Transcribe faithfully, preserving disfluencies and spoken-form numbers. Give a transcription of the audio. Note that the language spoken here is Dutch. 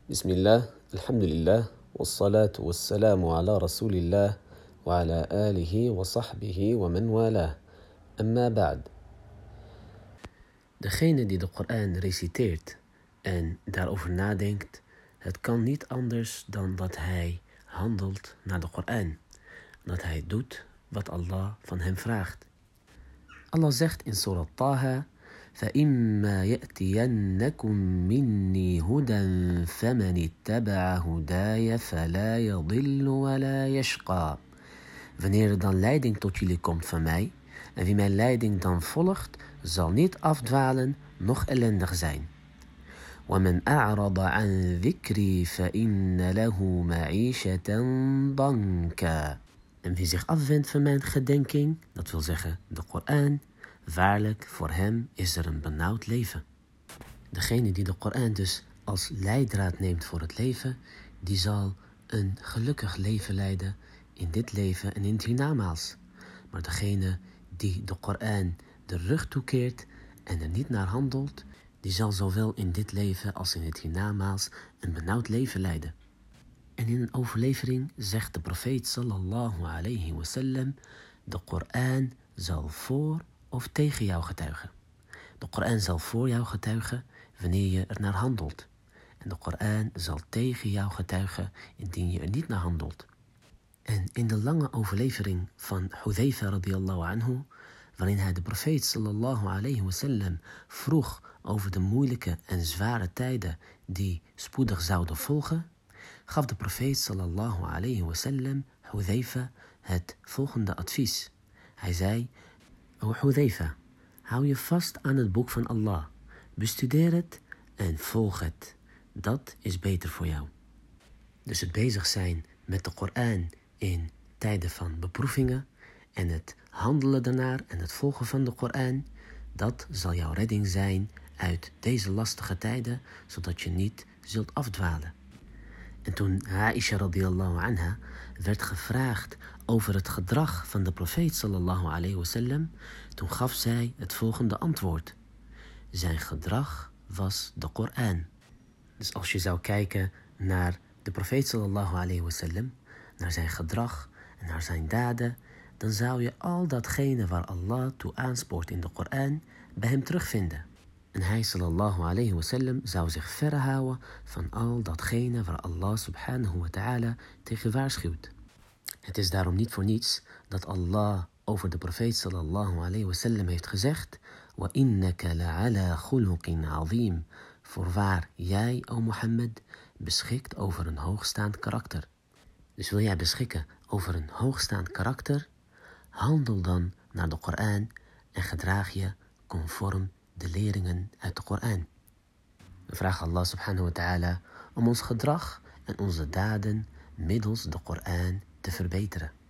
بسم الله الحمد لله والصلاة والسلام على رسول الله وعلى آله وصحبه ومن والاه. Amma ba'd. Degene die de Koran reciteert en daarover nadenkt, het kan niet anders dan dat hij handelt naar de Koran. Dat hij doet wat Allah van hem vraagt. Allah zegt in Surah Taha: فَإِمَّا يَأْتِيَنَّكُم مِّنِّي هُدًى فَمَنِ اتَّبَعَ هُدَايَ فَلَا يَضِلُّ وَلَا يَشْقَى. Wanneer er dan leiding tot jullie komt van mij, en wie mijn leiding dan volgt, zal niet afdwalen, noch ellendig zijn. وَمَنْ أَعْرَضَ عَنْ ذِكْرِي فَإِنَّ لَهُ مَعِيشَةً ضَنْكًا. En wie zich afwendt van mijn gedenking, dat wil zeggen de Koran, waarlijk, voor hem is er een benauwd leven. Degene die de Koran dus als leidraad neemt voor het leven, die zal een gelukkig leven leiden in dit leven en in het hiernamaals. Maar degene die de Koran de rug toekeert en er niet naar handelt, die zal zowel in dit leven als in het hiernamaals een benauwd leven leiden. En in een overlevering zegt de profeet sallallahu alayhi wasallam: de Koran zal voor of tegen jou getuigen. De Koran zal voor jou getuigen wanneer je er naar handelt. En de Koran zal tegen jou getuigen indien je er niet naar handelt. En in de lange overlevering van Hudhayfa radiyallahu anhu, waarin hij de profeet sallallahu alayhi wasallam vroeg over de moeilijke en zware tijden die spoedig zouden volgen, gaf de profeet sallallahu alayhi wasallam Hudhayfa het volgende advies. Hij zei: O Hudhayfa, hou je vast aan het boek van Allah, bestudeer het en volg het. Dat is beter voor jou. Dus het bezig zijn met de Koran in tijden van beproevingen en het handelen daarnaar en het volgen van de Koran, dat zal jouw redding zijn uit deze lastige tijden, zodat je niet zult afdwalen. En toen Aisha radiyallahu anha werd gevraagd over het gedrag van de profeet sallallahu alayhi wasallam, toen gaf zij het volgende antwoord. Zijn gedrag was de Koran. Dus als je zou kijken naar de profeet sallallahu alayhi wasallam, naar zijn gedrag en naar zijn daden, dan zou je al datgene waar Allah toe aanspoort in de Koran bij hem terugvinden. En hij sallallahu alayhi wasallam zou zich verre houden van al datgene waar Allah subhanahu wa ta'ala tegen waarschuwt. Het is daarom niet voor niets dat Allah over de profeet sallallahu alayhi wasallam heeft gezegd: wa innaka la'ala khuluqin azim. Voorwaar jij, o Mohammed, beschikt over een hoogstaand karakter. Dus wil jij beschikken over een hoogstaand karakter, handel dan naar de Koran en gedraag je conform de leringen uit de Koran. We vragen Allah subhanahu wa ta'ala om ons gedrag en onze daden middels de Koran te verbeteren.